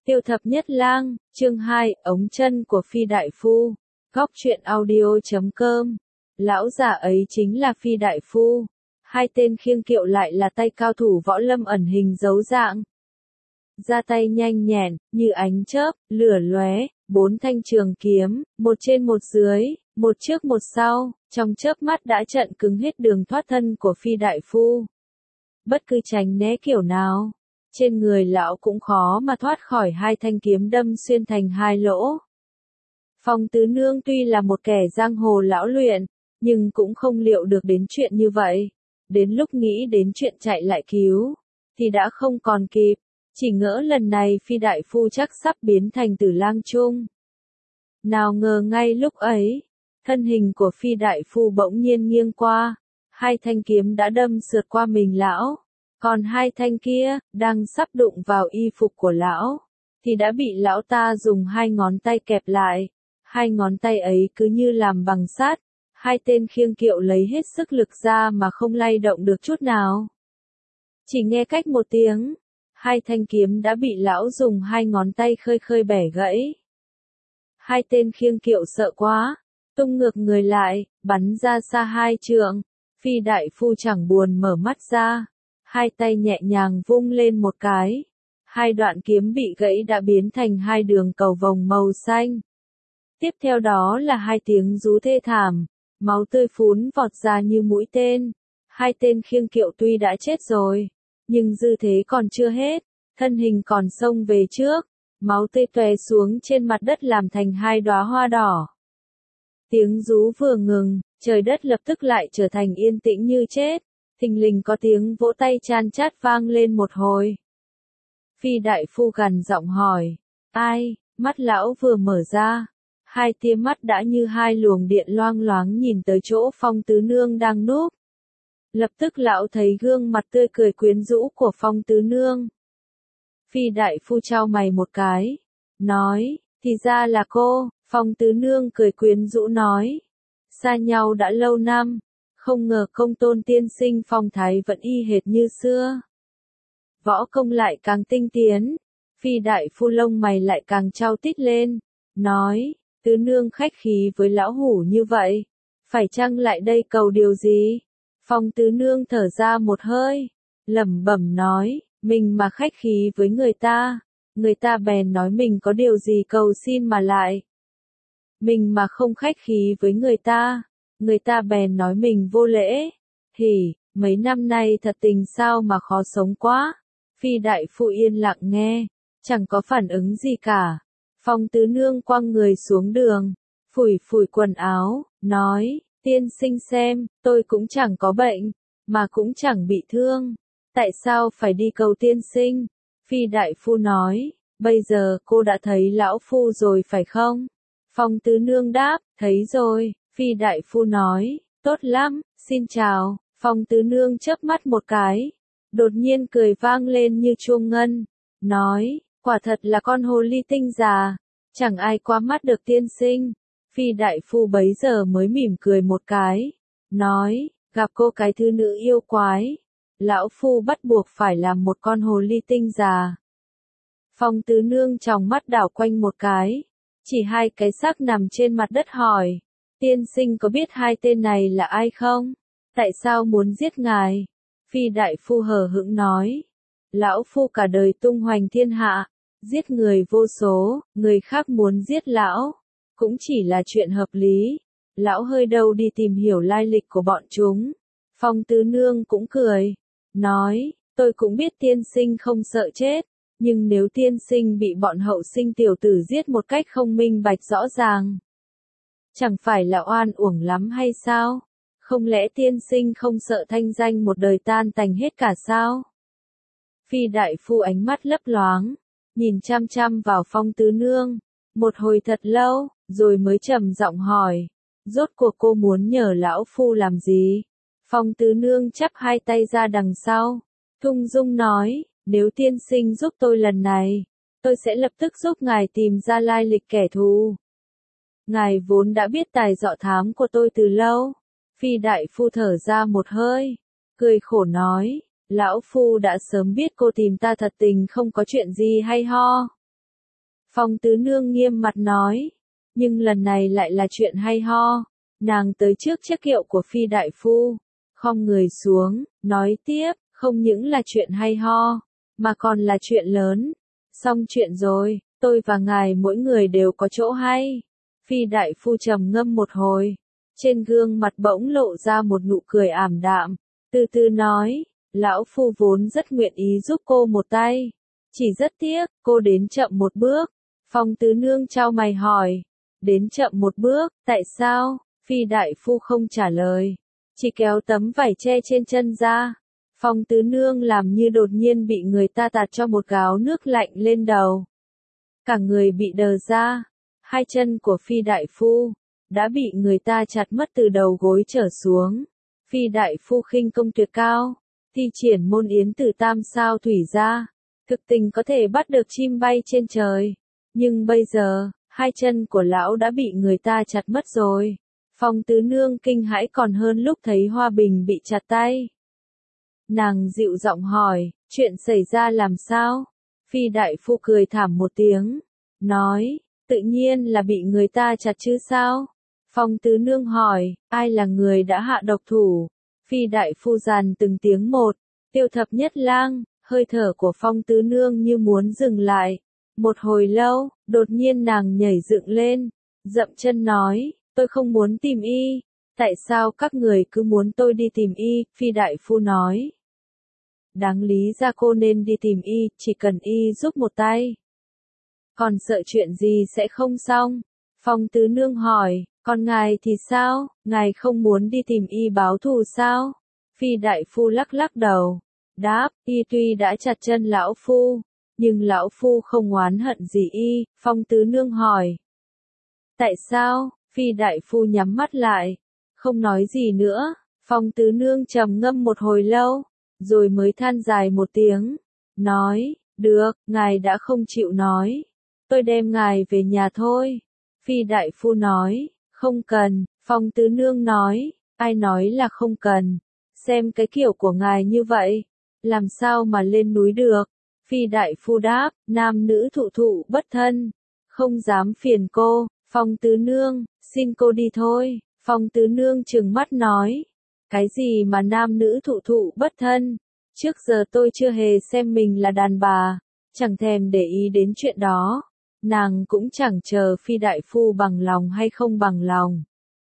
Tiêu thập nhất lang, chương 2, ống chân của Phi Đại Phu. Góc truyện audio.com. Lão già ấy chính là Phi Đại Phu. Hai tên khiêng kiệu lại là tay cao thủ võ lâm ẩn hình giấu dạng. Ra tay nhanh nhẹn, như ánh chớp, lửa lóe, 4 thanh trường kiếm, một trên một dưới, một trước một sau, trong chớp mắt đã chặn cứng hết đường thoát thân của Phi Đại Phu. Bất cứ tránh né kiểu nào, trên người lão cũng khó mà thoát khỏi hai thanh kiếm đâm xuyên thành hai lỗ. Phong Tứ Nương tuy là một kẻ giang hồ lão luyện, nhưng cũng không liệu được đến chuyện như vậy. Đến lúc nghĩ đến chuyện chạy lại cứu, thì đã không còn kịp, chỉ ngỡ lần này Phi Đại Phu chắc sắp biến thành Tử Lang Trung. Nào ngờ ngay lúc ấy, thân hình của Phi Đại Phu bỗng nhiên nghiêng qua, hai thanh kiếm đã đâm sượt qua mình lão. Còn hai thanh kia, đang sắp đụng vào y phục của lão, thì đã bị lão ta dùng hai ngón tay kẹp lại. Hai ngón tay ấy cứ như làm bằng sắt, hai tên khiêng kiệu lấy hết sức lực ra mà không lay động được chút nào. Chỉ nghe cách một tiếng, hai thanh kiếm đã bị lão dùng hai ngón tay khơi khơi bẻ gãy. Hai tên khiêng kiệu sợ quá, tung ngược người lại, bắn ra xa 2 trượng. Phi Đại Phu chẳng buồn mở mắt ra. Hai tay nhẹ nhàng vung lên một cái. Hai đoạn kiếm bị gãy đã biến thành hai đường cầu vồng màu xanh. Tiếp theo đó là hai tiếng rú thê thảm, máu tươi phún vọt ra như mũi tên. Hai tên khiêng kiệu tuy đã chết rồi, nhưng dư thế còn chưa hết, thân hình còn xông về trước, máu tươi tòe xuống trên mặt đất làm thành hai đóa hoa đỏ. Tiếng rú vừa ngừng, trời đất lập tức lại trở thành yên tĩnh như chết. Thình lình có tiếng vỗ tay chan chát vang lên một hồi. Phi Đại Phu gằn giọng hỏi, ai? Mắt lão vừa mở ra, hai tia mắt đã như hai luồng điện loang loáng nhìn tới chỗ Phong Tứ Nương đang núp. Lập tức lão thấy gương mặt tươi cười quyến rũ của Phong Tứ Nương. Phi Đại Phu chau mày một cái, nói, thì ra là cô. Phong Tứ Nương cười quyến rũ nói, xa nhau đã lâu năm. Không ngờ công tôn tiên sinh phong thái vẫn y hệt như xưa. Võ công lại càng tinh tiến. Phi Đại Phu lông mày lại càng chau tít lên. Nói, Tứ Nương khách khí với lão hủ như vậy. Phải chăng lại đây cầu điều gì? Phong Tứ Nương thở ra một hơi. Lẩm bẩm nói, mình mà khách khí với người ta bèn nói mình có điều gì cầu xin mà lại. Mình mà không khách khí với người ta bèn nói mình vô lễ. Thì, mấy năm nay thật tình sao mà khó sống quá. Phi Đại Phu yên lặng nghe, chẳng có phản ứng gì cả. Phong Tứ Nương quăng người xuống đường, phủi phủi quần áo, nói, tiên sinh xem, tôi cũng chẳng có bệnh, mà cũng chẳng bị thương. Tại sao phải đi cầu tiên sinh? Phi Đại Phu nói, bây giờ cô đã thấy lão phu rồi phải không? Phong Tứ Nương đáp, thấy rồi. Phi Đại Phu nói, tốt lắm, xin chào. Phong Tứ Nương chớp mắt một cái, đột nhiên cười vang lên như chuông ngân, nói, quả thật là con hồ ly tinh già, chẳng ai qua mắt được tiên sinh. Phi Đại Phu bấy giờ mới mỉm cười một cái, nói, gặp cô cái thứ nữ yêu quái, lão phu bắt buộc phải làm một con hồ ly tinh già. Phong Tứ Nương tròng mắt đảo quanh một cái, chỉ hai cái xác nằm trên mặt đất hỏi, tiên sinh có biết hai tên này là ai không? Tại sao muốn giết ngài? Phi Đại Phu hờ hững nói, lão phu cả đời tung hoành thiên hạ, giết người vô số, người khác muốn giết lão, cũng chỉ là chuyện hợp lý. Lão hơi đâu đi tìm hiểu lai lịch của bọn chúng. Phong Tứ Nương cũng cười, nói, tôi cũng biết tiên sinh không sợ chết, nhưng nếu tiên sinh bị bọn hậu sinh tiểu tử giết một cách không minh bạch rõ ràng, chẳng phải là oan uổng lắm hay sao? Không lẽ tiên sinh không sợ thanh danh một đời tan tành hết cả sao? Phi Đại Phu ánh mắt lấp loáng, nhìn chăm chăm vào Phong Tứ Nương, một hồi thật lâu, rồi mới trầm giọng hỏi, rốt cuộc cô muốn nhờ lão phu làm gì? Phong Tứ Nương chắp hai tay ra đằng sau, thung dung nói, nếu tiên sinh giúp tôi lần này, tôi sẽ lập tức giúp ngài tìm ra lai lịch kẻ thù. Ngài vốn đã biết tài dọ thám của tôi từ lâu. Phi Đại Phu thở ra một hơi, cười khổ nói, lão phu đã sớm biết cô tìm ta thật tình không có chuyện gì hay ho. Phong tứ nương nghiêm mặt nói. Nhưng lần này lại là chuyện hay ho. Nàng tới trước chiếc kiệu của Phi đại phu, khom người xuống, nói tiếp, không những là chuyện hay ho, mà còn là chuyện lớn. Xong chuyện rồi, tôi và ngài mỗi người đều có chỗ hay. Phi đại phu trầm ngâm một hồi, trên gương mặt bỗng lộ ra một nụ cười ảm đạm, từ từ nói, lão phu vốn rất nguyện ý giúp cô một tay. Chỉ rất tiếc, cô đến chậm một bước. Phong tứ nương chau mày hỏi, đến chậm một bước, tại sao? Phi đại phu không trả lời, chỉ kéo tấm vải che trên chân ra. Phong tứ nương làm như đột nhiên bị người ta tạt cho một gáo nước lạnh lên đầu. Cả người bị đờ ra, hai chân của Phi đại phu đã bị người ta chặt mất từ đầu gối trở xuống. Phi đại phu khinh công tuyệt cao, thi triển môn yến tử tam sao thủy ra, thực tình có thể bắt được chim bay trên trời. Nhưng bây giờ, hai chân của lão đã bị người ta chặt mất rồi. Phong tứ nương kinh hãi còn hơn lúc thấy Hoa Bình bị chặt tay. Nàng dịu giọng hỏi, chuyện xảy ra làm sao? Phi đại phu cười thảm một tiếng, nói, tự nhiên là bị người ta chặt chứ sao? Phong tứ nương hỏi, ai là người đã hạ độc thủ? Phi đại phu dàn từng tiếng một, Tiêu Thập Nhất Lang. Hơi thở của Phong tứ nương như muốn dừng lại. Một hồi lâu, đột nhiên nàng nhảy dựng lên, dậm chân nói, tôi không muốn tìm y. Tại sao các người cứ muốn tôi đi tìm y? Phi đại phu nói. Đáng lý ra cô nên đi tìm y, chỉ cần y giúp một tay. Còn sợ chuyện gì sẽ không xong? Phong tứ nương hỏi, còn ngài thì sao? Ngài không muốn đi tìm y báo thù sao? Phi đại phu lắc lắc đầu, đáp, y tuy đã chặt chân lão phu, nhưng lão phu không oán hận gì y. Phong tứ nương hỏi, tại sao? Phi đại phu nhắm mắt lại, không nói gì nữa. Phong tứ nương trầm ngâm một hồi lâu, rồi mới than dài một tiếng, nói, được, ngài đã không chịu nói, tôi đem ngài về nhà thôi. Phi đại phu nói, không cần. Phong tứ nương nói, ai nói là không cần, xem cái kiểu của ngài như vậy, làm sao mà lên núi được. Phi đại phu đáp, nam nữ thụ thụ bất thân, không dám phiền cô. Phong tứ nương, xin cô đi thôi. Phong tứ nương trừng mắt nói, cái gì mà nam nữ thụ thụ bất thân? Trước giờ tôi chưa hề xem mình là đàn bà, chẳng thèm để ý đến chuyện đó. Nàng cũng chẳng chờ Phi đại phu bằng lòng hay không bằng lòng.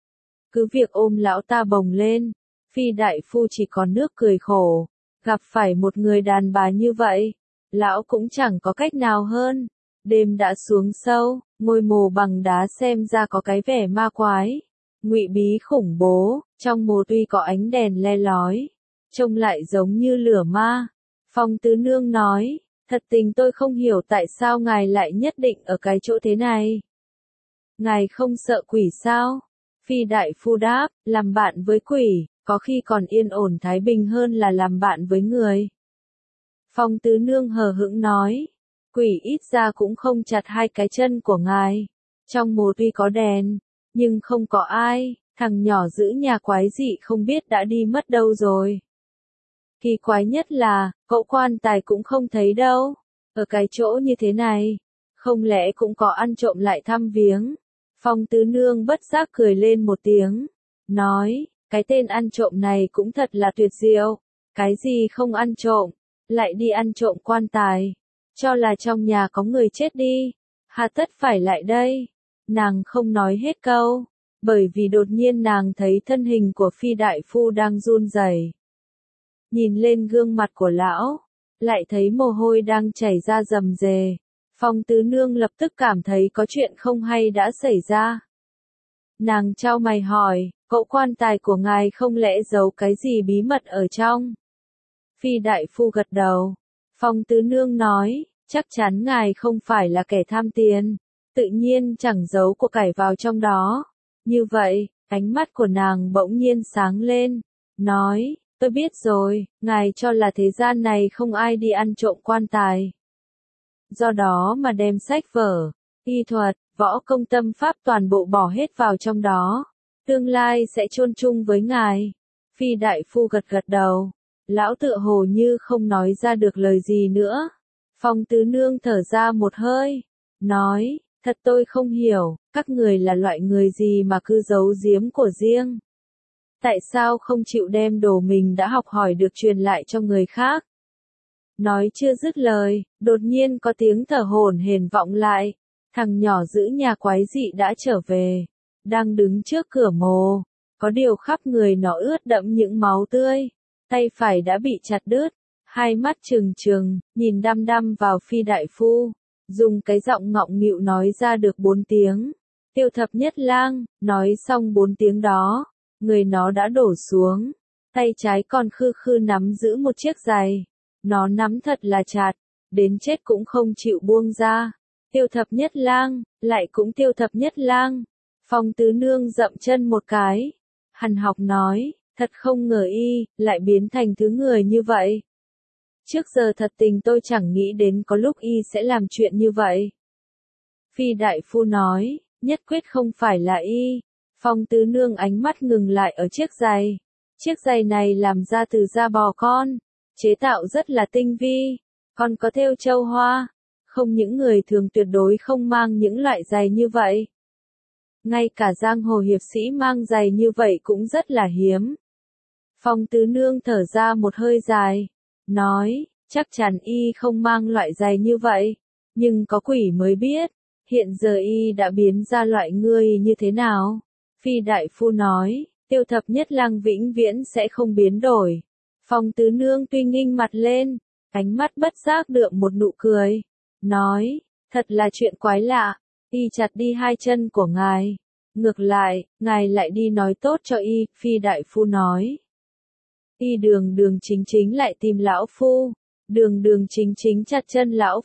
Cứ việc ôm lão ta bồng lên, Phi đại phu chỉ còn nước cười khổ. Gặp phải một người đàn bà như vậy, lão cũng chẳng có cách nào hơn. Đêm đã xuống sâu, ngôi mồ bằng đá xem ra có cái vẻ ma quái, ngụy bí khủng bố, trong mồ tuy có ánh đèn le lói, trông lại giống như lửa ma. Phong tứ nương nói, thật tình tôi không hiểu tại sao ngài lại nhất định ở cái chỗ thế này. Ngài không sợ quỷ sao? Phi đại phu đáp, làm bạn với quỷ, có khi còn yên ổn thái bình hơn là làm bạn với người. Phong tứ nương hờ hững nói, quỷ ít ra cũng không chặt hai cái chân của ngài. Trong mồ tuy có đèn, nhưng không có ai, thằng nhỏ giữ nhà quái dị không biết đã đi mất đâu rồi. Kỳ quái nhất là, cậu quan tài cũng không thấy đâu. Ở cái chỗ như thế này, không lẽ cũng có ăn trộm lại thăm viếng? Phong tứ nương bất giác cười lên một tiếng, nói, cái tên ăn trộm này cũng thật là tuyệt diệu. Cái gì không ăn trộm, lại đi ăn trộm quan tài, cho là trong nhà có người chết đi, hà tất phải lại đây. Nàng không nói hết câu, bởi vì đột nhiên nàng thấy thân hình của Phi đại phu đang run rẩy. Nhìn lên gương mặt của lão, lại thấy mồ hôi đang chảy ra rầm rề. Phong tứ nương lập tức cảm thấy có chuyện không hay đã xảy ra. Nàng chau mày hỏi, cậu quan tài của ngài không lẽ giấu cái gì bí mật ở trong? Phi đại phu gật đầu. Phong tứ nương nói, chắc chắn ngài không phải là kẻ tham tiền, tự nhiên chẳng giấu của cải vào trong đó. Như vậy, ánh mắt của nàng bỗng nhiên sáng lên, nói, tôi biết rồi, ngài cho là thế gian này không ai đi ăn trộm quan tài. Do đó mà đem sách vở, y thuật, võ công tâm pháp toàn bộ bỏ hết vào trong đó. Tương lai sẽ chôn chung với ngài. Phi đại phu gật gật đầu. Lão tựa hồ như không nói ra được lời gì nữa. Phong tứ nương thở ra một hơi, nói, thật tôi không hiểu, các người là loại người gì mà cứ giấu giếm của riêng. Tại sao không chịu đem đồ mình đã học hỏi được truyền lại cho người khác? Nói chưa dứt lời, đột nhiên có tiếng thở hổn hển vọng lại. Thằng nhỏ giữ nhà quái dị đã trở về, đang đứng trước cửa mồ, có điều khắp người nó ướt đẫm những máu tươi, tay phải đã bị chặt đứt, hai mắt trừng trừng, nhìn đăm đăm vào Phi đại phu, dùng cái giọng ngọng nghịu nói ra được 4 tiếng. Tiêu thập nhất lang, nói xong 4 tiếng đó, người nó đã đổ xuống, tay trái còn khư khư nắm giữ một chiếc giày. Nó nắm thật là chặt, đến chết cũng không chịu buông ra. Tiêu thập nhất lang, lại cũng tiêu thập nhất lang. Phong tứ nương dậm chân một cái. Hằn học nói, thật không ngờ y, lại biến thành thứ người như vậy. Trước giờ thật tình tôi chẳng nghĩ đến có lúc y sẽ làm chuyện như vậy. Phi đại phu nói, nhất quyết không phải là y. Phong tứ nương ánh mắt ngừng lại ở chiếc giày. Chiếc giày này làm ra từ da bò con. Chế tạo rất là tinh vi, còn có thêu châu hoa, không những người thường tuyệt đối không mang những loại giày như vậy. Ngay cả giang hồ hiệp sĩ mang giày như vậy cũng rất là hiếm. Phong tứ nương thở ra một hơi dài, nói, chắc chắn y không mang loại giày như vậy, nhưng có quỷ mới biết, hiện giờ y đã biến ra loại người như thế nào. Phi đại phu nói, tiêu thập nhất lang vĩnh viễn sẽ không biến đổi. Phong tứ nương tuy nghinh mặt lên, ánh mắt bất giác đượm một nụ cười, nói, thật là chuyện quái lạ, y chặt đi 2 chân của ngài, ngược lại, ngài lại đi nói tốt cho y. Phi đại phu nói, y đường đường chính chính lại tìm lão phu, đường đường chính chính chặt chân lão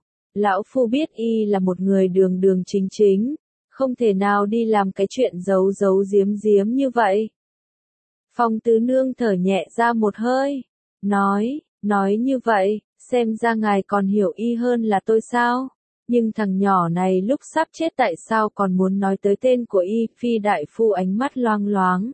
phu biết y là một người đường đường chính chính, không thể nào đi làm cái chuyện giấu giấu giếm giếm như vậy. Phong tứ nương thở nhẹ ra một hơi, nói như vậy, xem ra ngài còn hiểu y hơn là tôi sao, nhưng thằng nhỏ này lúc sắp chết tại sao còn muốn nói tới tên của y. Phi đại phu ánh mắt loang loáng,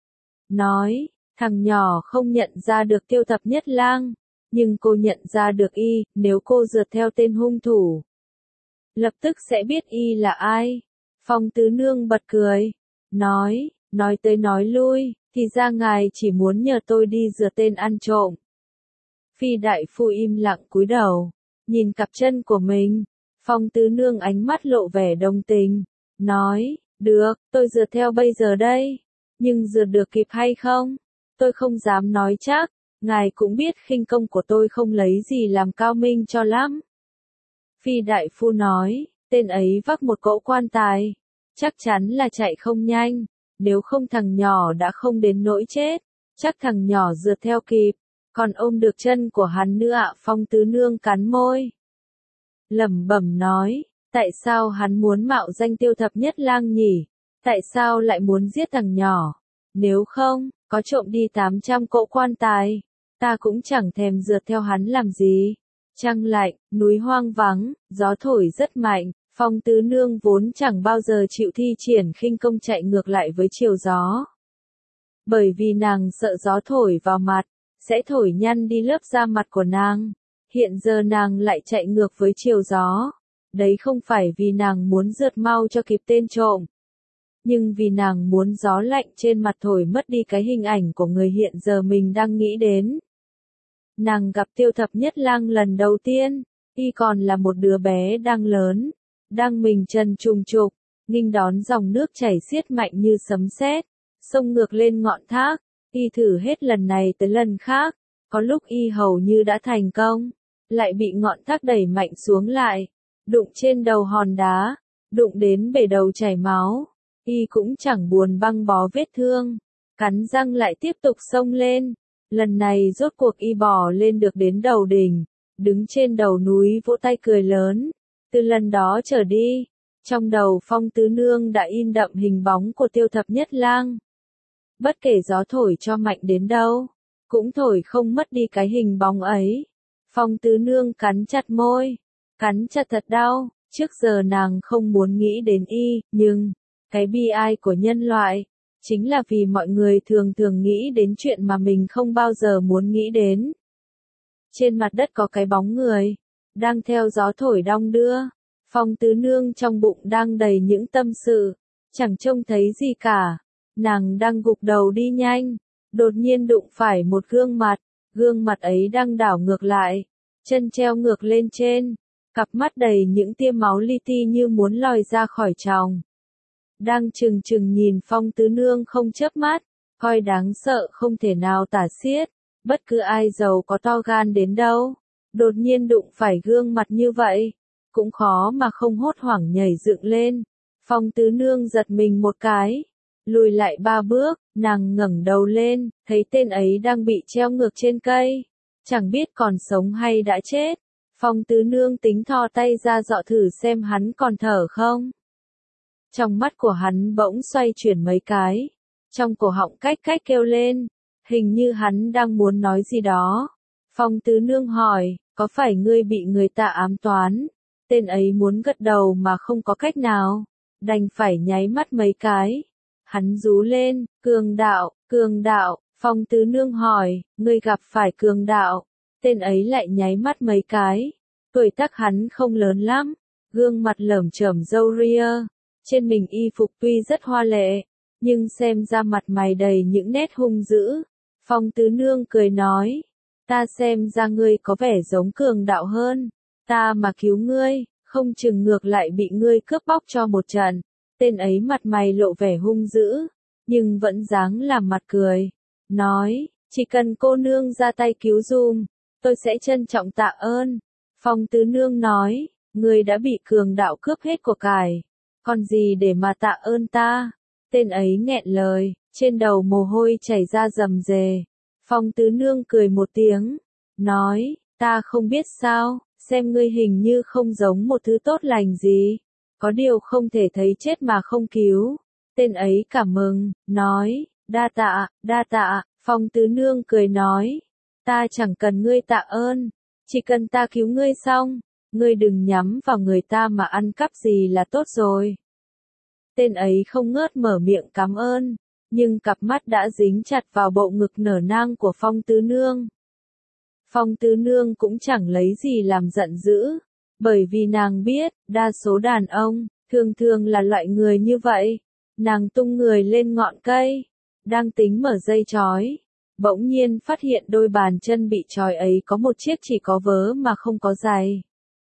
nói, thằng nhỏ không nhận ra được tiêu thập nhất lang, nhưng cô nhận ra được y, nếu cô rượt theo tên hung thủ, lập tức sẽ biết y là ai. Phong tứ nương bật cười, nói tới nói lui, thì ra ngài chỉ muốn nhờ tôi đi rửa tên ăn trộm. Phi đại phu im lặng cúi đầu, nhìn cặp chân của mình. Phong tứ nương ánh mắt lộ vẻ đồng tình, nói, được, tôi rửa theo bây giờ đây, nhưng rửa được kịp hay không, tôi không dám nói chắc, ngài cũng biết khinh công của tôi không lấy gì làm cao minh cho lắm. Phi đại phu nói, tên ấy vác một cỗ quan tài, chắc chắn là chạy không nhanh. Nếu không thằng nhỏ đã không đến nỗi chết, chắc thằng nhỏ rượt theo kịp, còn ôm được chân của hắn nữa ạ. Phong tứ nương cắn môi, lẩm bẩm nói, tại sao hắn muốn mạo danh tiêu thập nhất lang nhỉ? Tại sao lại muốn giết thằng nhỏ? Nếu không, có trộm đi 800 cỗ quan tài, ta cũng chẳng thèm rượt theo hắn làm gì. Trăng lạnh, núi hoang vắng, gió thổi rất mạnh. Phong tứ nương vốn chẳng bao giờ chịu thi triển khinh công chạy ngược lại với chiều gió. Bởi vì nàng sợ gió thổi vào mặt, sẽ thổi nhăn đi lớp da mặt của nàng. Hiện giờ nàng lại chạy ngược với chiều gió. Đấy không phải vì nàng muốn rượt mau cho kịp tên trộm, nhưng vì nàng muốn gió lạnh trên mặt thổi mất đi cái hình ảnh của người hiện giờ mình đang nghĩ đến. Nàng gặp tiêu thập nhất lang lần đầu tiên, y còn là một đứa bé đang lớn. Đang mình chân trùng trục, nghênh đón dòng nước chảy xiết mạnh như sấm sét, xông ngược lên ngọn thác. Y thử hết lần này tới lần khác, có lúc y hầu như đã thành công, lại bị ngọn thác đẩy mạnh xuống lại, đụng trên đầu hòn đá, đụng đến bể đầu chảy máu. Y cũng chẳng buồn băng bó vết thương, cắn răng lại tiếp tục xông lên. Lần này rốt cuộc y bò lên được đến đầu đỉnh, đứng trên đầu núi vỗ tay cười lớn. Từ lần đó trở đi, trong đầu Phong tứ nương đã in đậm hình bóng của tiêu thập nhất lang. Bất kể gió thổi cho mạnh đến đâu, cũng thổi không mất đi cái hình bóng ấy. Phong tứ nương cắn chặt môi, cắn chặt thật đau, trước giờ nàng không muốn nghĩ đến y, nhưng, cái bi ai của nhân loại, chính là vì mọi người thường thường nghĩ đến chuyện mà mình không bao giờ muốn nghĩ đến. Trên mặt đất có cái bóng người, đang theo gió thổi đong đưa. Phong tứ nương trong bụng đang đầy những tâm sự, chẳng trông thấy gì cả. Nàng đang gục đầu đi nhanh, đột nhiên đụng phải một gương mặt ấy đang đảo ngược lại, chân treo ngược lên trên, cặp mắt đầy những tia máu li ti như muốn lòi ra khỏi tròng. Đang trừng trừng nhìn Phong tứ nương không chớp mắt, coi đáng sợ không thể nào tả xiết, bất cứ ai giàu có to gan đến đâu, đột nhiên đụng phải gương mặt như vậy, cũng khó mà không hốt hoảng nhảy dựng lên. Phong tứ nương giật mình một cái, lùi lại 3 bước, nàng ngẩng đầu lên, thấy tên ấy đang bị treo ngược trên cây, chẳng biết còn sống hay đã chết. Phong tứ nương tính thò tay ra dọ thử xem hắn còn thở không. Trong mắt của hắn bỗng xoay chuyển mấy cái, trong cổ họng cách cách kêu lên, hình như hắn đang muốn nói gì đó. Phong tứ nương hỏi, có phải ngươi bị người ta ám toán? Tên ấy muốn gật đầu mà không có cách nào, đành phải nháy mắt mấy cái. Hắn rú lên, cường đạo, Phong tứ nương hỏi, ngươi gặp phải cường đạo? Tên ấy lại nháy mắt mấy cái. Tuổi tác hắn không lớn lắm, gương mặt lởm chởm râu ria, trên mình y phục tuy rất hoa lệ, nhưng xem ra mặt mày đầy những nét hung dữ. Phong tứ nương cười nói, ta xem ra ngươi có vẻ giống cường đạo hơn, ta mà cứu ngươi, không chừng ngược lại bị ngươi cướp bóc cho một trận. Tên ấy mặt mày lộ vẻ hung dữ, nhưng vẫn dáng làm mặt cười, nói, chỉ cần cô nương ra tay cứu giùm, tôi sẽ trân trọng tạ ơn. Phong tứ nương nói, ngươi đã bị cường đạo cướp hết của cải, còn gì để mà tạ ơn ta? Tên ấy nghẹn lời, trên đầu mồ hôi chảy ra rầm rề. Phong tứ nương cười một tiếng, nói, ta không biết sao, xem ngươi hình như không giống một thứ tốt lành gì, có điều không thể thấy chết mà không cứu. Tên ấy cảm mừng, nói, đa tạ, Phong tứ nương cười nói, ta chẳng cần ngươi tạ ơn, chỉ cần ta cứu ngươi xong, ngươi đừng nhắm vào người ta mà ăn cắp gì là tốt rồi. Tên ấy không ngớt mở miệng cảm ơn, nhưng cặp mắt đã dính chặt vào bộ ngực nở nang của Phong tứ nương. Phong tứ nương cũng chẳng lấy gì làm giận dữ, bởi vì nàng biết, đa số đàn ông, thường là loại người như vậy. Nàng tung người lên ngọn cây, đang tính mở dây trói, bỗng nhiên phát hiện đôi bàn chân bị trói ấy có một chiếc chỉ có vớ mà không có giày.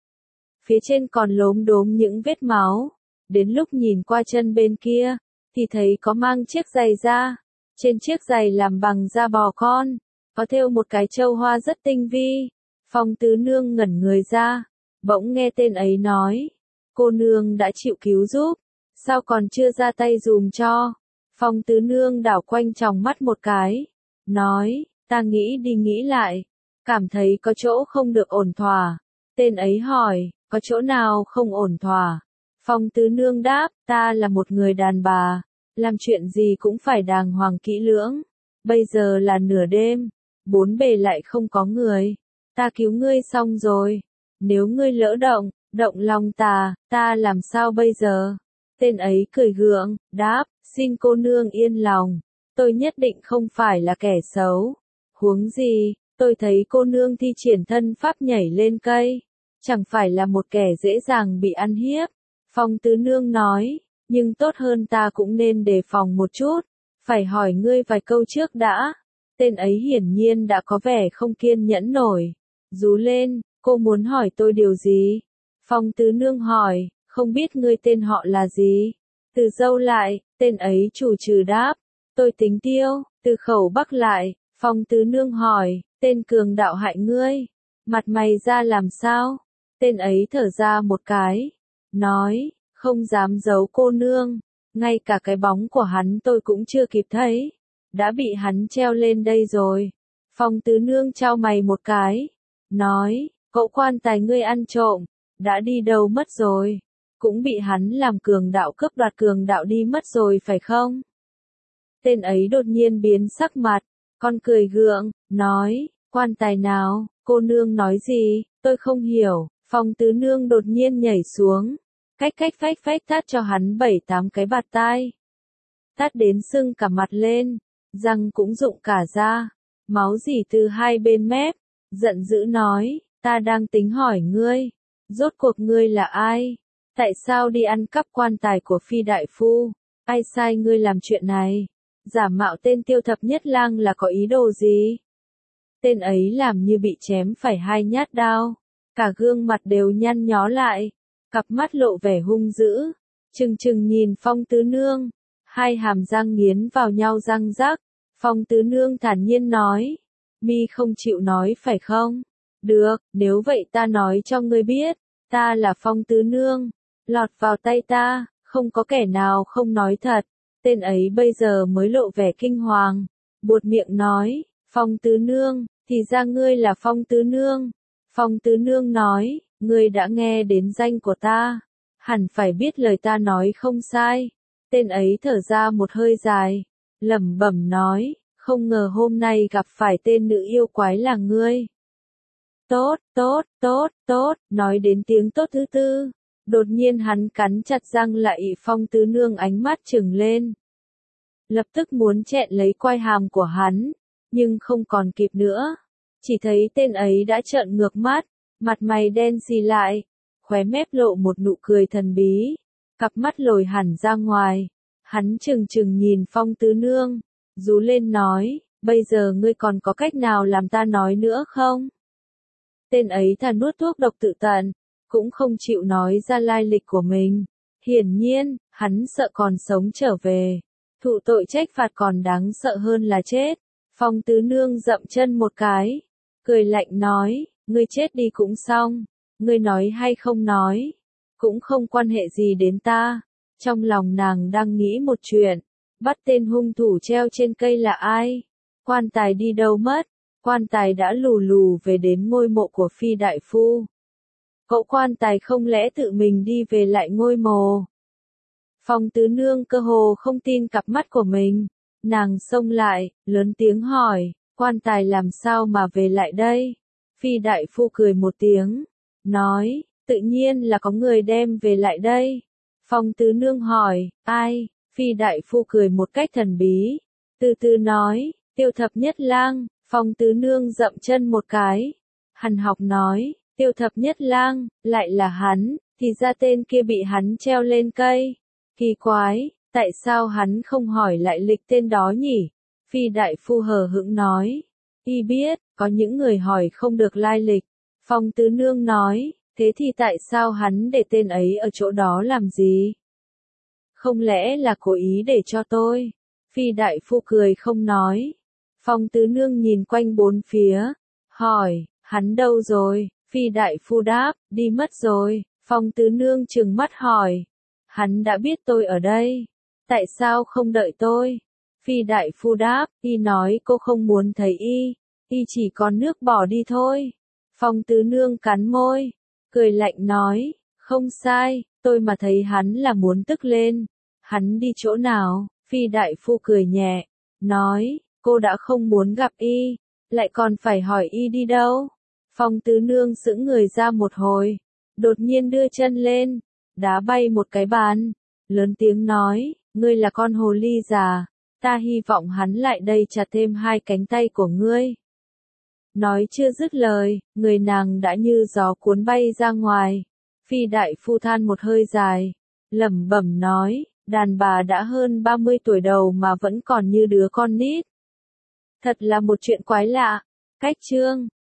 Phía trên còn lốm đốm những vết máu, đến lúc nhìn qua chân bên kia, thì thấy có mang chiếc giày ra, trên chiếc giày làm bằng da bò con, có thêu một cái trâu hoa rất tinh vi. Phong tứ nương ngẩn người ra, bỗng nghe tên ấy nói, cô nương đã chịu cứu giúp, sao còn chưa ra tay dùm cho? Phong tứ nương đảo quanh tròng mắt một cái, nói, ta nghĩ đi nghĩ lại, cảm thấy có chỗ không được ổn thỏa. Tên ấy hỏi, có chỗ nào không ổn thỏa? Phong tứ nương đáp, ta là một người đàn bà, làm chuyện gì cũng phải đàng hoàng kỹ lưỡng. Bây giờ là nửa đêm, bốn bề lại không có người, ta cứu ngươi xong rồi, nếu ngươi lỡ động lòng ta làm sao bây giờ? Tên ấy cười gượng, đáp, xin cô nương yên lòng, tôi nhất định không phải là kẻ xấu. Huống gì, tôi thấy cô nương thi triển thân pháp nhảy lên cây, chẳng phải là một kẻ dễ dàng bị ăn hiếp. Phong tứ nương nói, nhưng tốt hơn ta cũng nên đề phòng một chút, phải hỏi ngươi vài câu trước đã. Tên ấy hiển nhiên đã có vẻ không kiên nhẫn nổi, rú lên, cô muốn hỏi tôi điều gì? Phong tứ nương hỏi, không biết ngươi tên họ là gì? Từ Dâu lại, tên ấy chủ trừ đáp, tôi Tính Tiêu, từ Khẩu Bắc lại. Phong tứ nương hỏi, tên cường đạo hại ngươi, mặt mày ra làm sao? Tên ấy thở ra một cái, nói, không dám giấu cô nương, ngay cả cái bóng của hắn tôi cũng chưa kịp thấy, đã bị hắn treo lên đây rồi. Phong tứ nương chau mày một cái, nói, cậu quan tài ngươi ăn trộm, đã đi đâu mất rồi? Cũng bị hắn làm cường đạo cướp đoạt cường đạo đi mất rồi phải không? Tên ấy đột nhiên biến sắc mặt, con cười gượng, nói, quan tài nào, cô nương nói gì, tôi không hiểu. Phong tứ nương đột nhiên nhảy xuống, cách phách tát cho hắn 7-8 cái bạt tai. Tát đến sưng cả mặt lên, răng cũng rụng cả ra, máu rỉ từ hai bên mép, giận dữ nói, ta đang tính hỏi ngươi, rốt cuộc ngươi là ai? Tại sao đi ăn cắp quan tài của Phi đại phu? Ai sai ngươi làm chuyện này? Giả mạo tên Tiêu Thập Nhất Lang là có ý đồ gì? Tên ấy làm như bị chém phải 2 nhát đao, cả gương mặt đều nhăn nhó lại, cặp mắt lộ vẻ hung dữ, trừng trừng nhìn Phong Tứ Nương, hai hàm răng nghiến vào nhau răng rắc. Phong Tứ Nương thản nhiên nói, mi không chịu nói phải không? Được, nếu vậy ta nói cho ngươi biết, ta là Phong Tứ Nương, lọt vào tay ta, không có kẻ nào không nói thật. Tên ấy bây giờ mới lộ vẻ kinh hoàng, buột miệng nói, Phong Tứ Nương, thì ra ngươi là Phong Tứ Nương. Phong Tứ Nương nói, ngươi đã nghe đến danh của ta, hẳn phải biết lời ta nói không sai. Tên ấy thở ra một hơi dài, lẩm bẩm nói, không ngờ hôm nay gặp phải tên nữ yêu quái là ngươi. Tốt, tốt, tốt, tốt, nói đến tiếng tốt thứ tư. Đột nhiên hắn cắn chặt răng lại, Phong Tứ Nương ánh mắt trừng lên. Lập tức muốn chẹn lấy quai hàm của hắn, nhưng không còn kịp nữa. Chỉ thấy tên ấy đã trợn ngược mắt, mặt mày đen xì lại, khóe mép lộ một nụ cười thần bí, cặp mắt lồi hẳn ra ngoài. Hắn trừng trừng nhìn Phong Tứ Nương, rú lên nói, bây giờ ngươi còn có cách nào làm ta nói nữa không? Tên ấy thà nuốt thuốc độc tự tận, cũng không chịu nói ra lai lịch của mình. Hiển nhiên, hắn sợ còn sống trở về, thụ tội trách phạt còn đáng sợ hơn là chết. Phong Tứ Nương dậm chân một cái, cười lạnh nói, ngươi chết đi cũng xong, ngươi nói hay không nói, cũng không quan hệ gì đến ta. Trong lòng nàng đang nghĩ một chuyện, bắt tên hung thủ treo trên cây là ai? Quan tài đi đâu mất? Quan tài đã lù lù về đến ngôi mộ của Phi đại phu. Cậu quan tài không lẽ tự mình đi về lại ngôi mộ? Phong Tứ Nương cơ hồ không tin cặp mắt của mình, nàng xông lại, lớn tiếng hỏi, quan tài làm sao mà về lại đây? Phi đại phu cười một tiếng, nói, tự nhiên là có người đem về lại đây. Phong Tứ Nương hỏi, ai? Phi đại phu cười một cách thần bí, từ từ nói, Tiêu Thập Nhất Lang. Phong Tứ Nương dậm chân một cái, hằn học nói, Tiêu Thập Nhất Lang, lại là hắn, thì ra tên kia bị hắn treo lên cây. Kỳ quái, tại sao hắn không hỏi lại lịch tên đó nhỉ? Phi đại phu hờ hững nói, y biết, có những người hỏi không được lai lịch. Phong Tứ Nương nói, thế thì tại sao hắn để tên ấy ở chỗ đó làm gì? Không lẽ là cố ý để cho tôi? Phi đại phu cười không nói. Phong Tứ Nương nhìn quanh bốn phía, hỏi, hắn đâu rồi? Phi đại phu đáp, đi mất rồi. Phong Tứ Nương trừng mắt hỏi, hắn đã biết tôi ở đây, tại sao không đợi tôi? Phi đại phu đáp, y nói cô không muốn thấy y chỉ còn nước bỏ đi thôi. Phong Tứ Nương cắn môi, cười lạnh nói, không sai, tôi mà thấy hắn là muốn tức lên. Hắn đi chỗ nào? Phi đại phu cười nhẹ, nói, cô đã không muốn gặp y, lại còn phải hỏi y đi đâu? Phong Tứ Nương sững người ra một hồi, đột nhiên đưa chân lên, đá bay một cái bàn, lớn tiếng nói, ngươi là con hồ ly già, ta hy vọng hắn lại đây chặt thêm 2 cánh tay của ngươi. Nói chưa dứt lời, người nàng đã như gió cuốn bay ra ngoài. Phi đại phu than một hơi dài, lẩm bẩm nói, đàn bà đã hơn 30 tuổi đầu mà vẫn còn như đứa con nít. Thật là một chuyện quái lạ. Cách chương